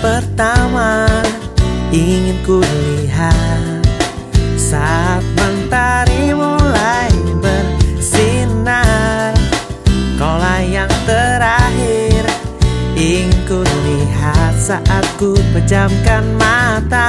pertama ingin ku lihat saat mentari mulai bersinar. Kaulah yang terakhir ingin ku lihat saat ku pejamkan mata.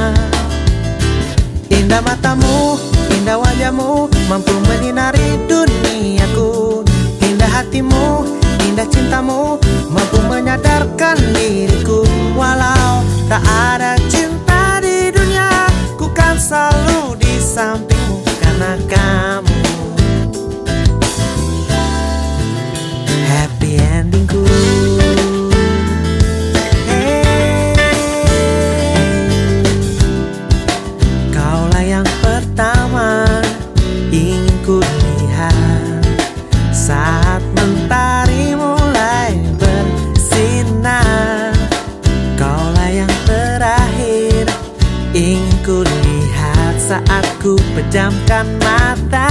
Indah matamu, indah wajahmu, mampu menyinari duniaku. Indah hatimu, indah cintamu, mampu menyadarkan diriku. Walau tak ada cinta di dunia, ku kan selalu di sampingmu karena kamu. Happy endingku. Kaulah yang pertama ingin ku lihat saat mentari mulai bersinar. Kaulah yang terakhir ingin ku lihat saat ku pejamkan mata.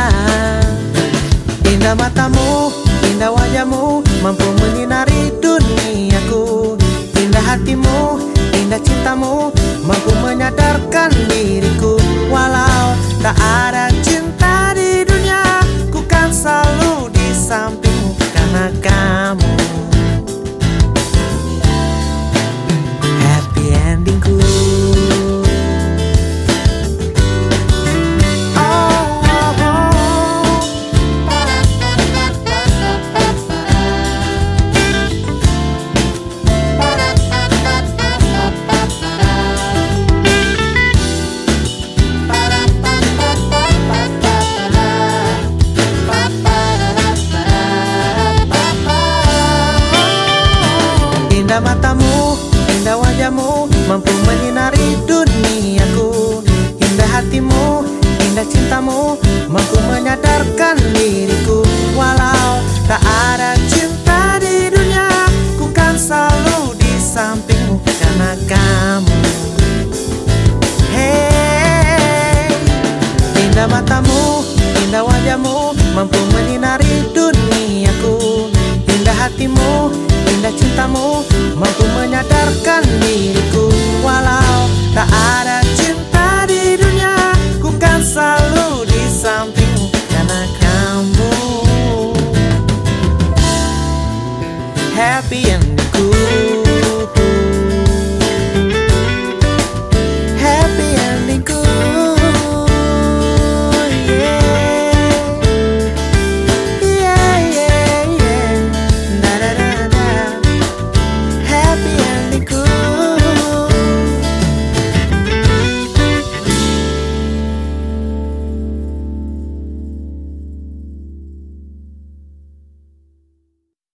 Indah matamu, indah wajahmu, mampu menyinari duniaku. Indah hatimu, indah cintamu, mampu menyadarkan diriku. Walau tak ada cinta di dunia, ku kan selalu di sampingmu karena kamu. Happy endingku. Indah matamu, indah wajahmu, mampu menyinari duniaku. Indah hatimu, indah cintamu, mampu menyadarkan diriku. Walau tak ada cinta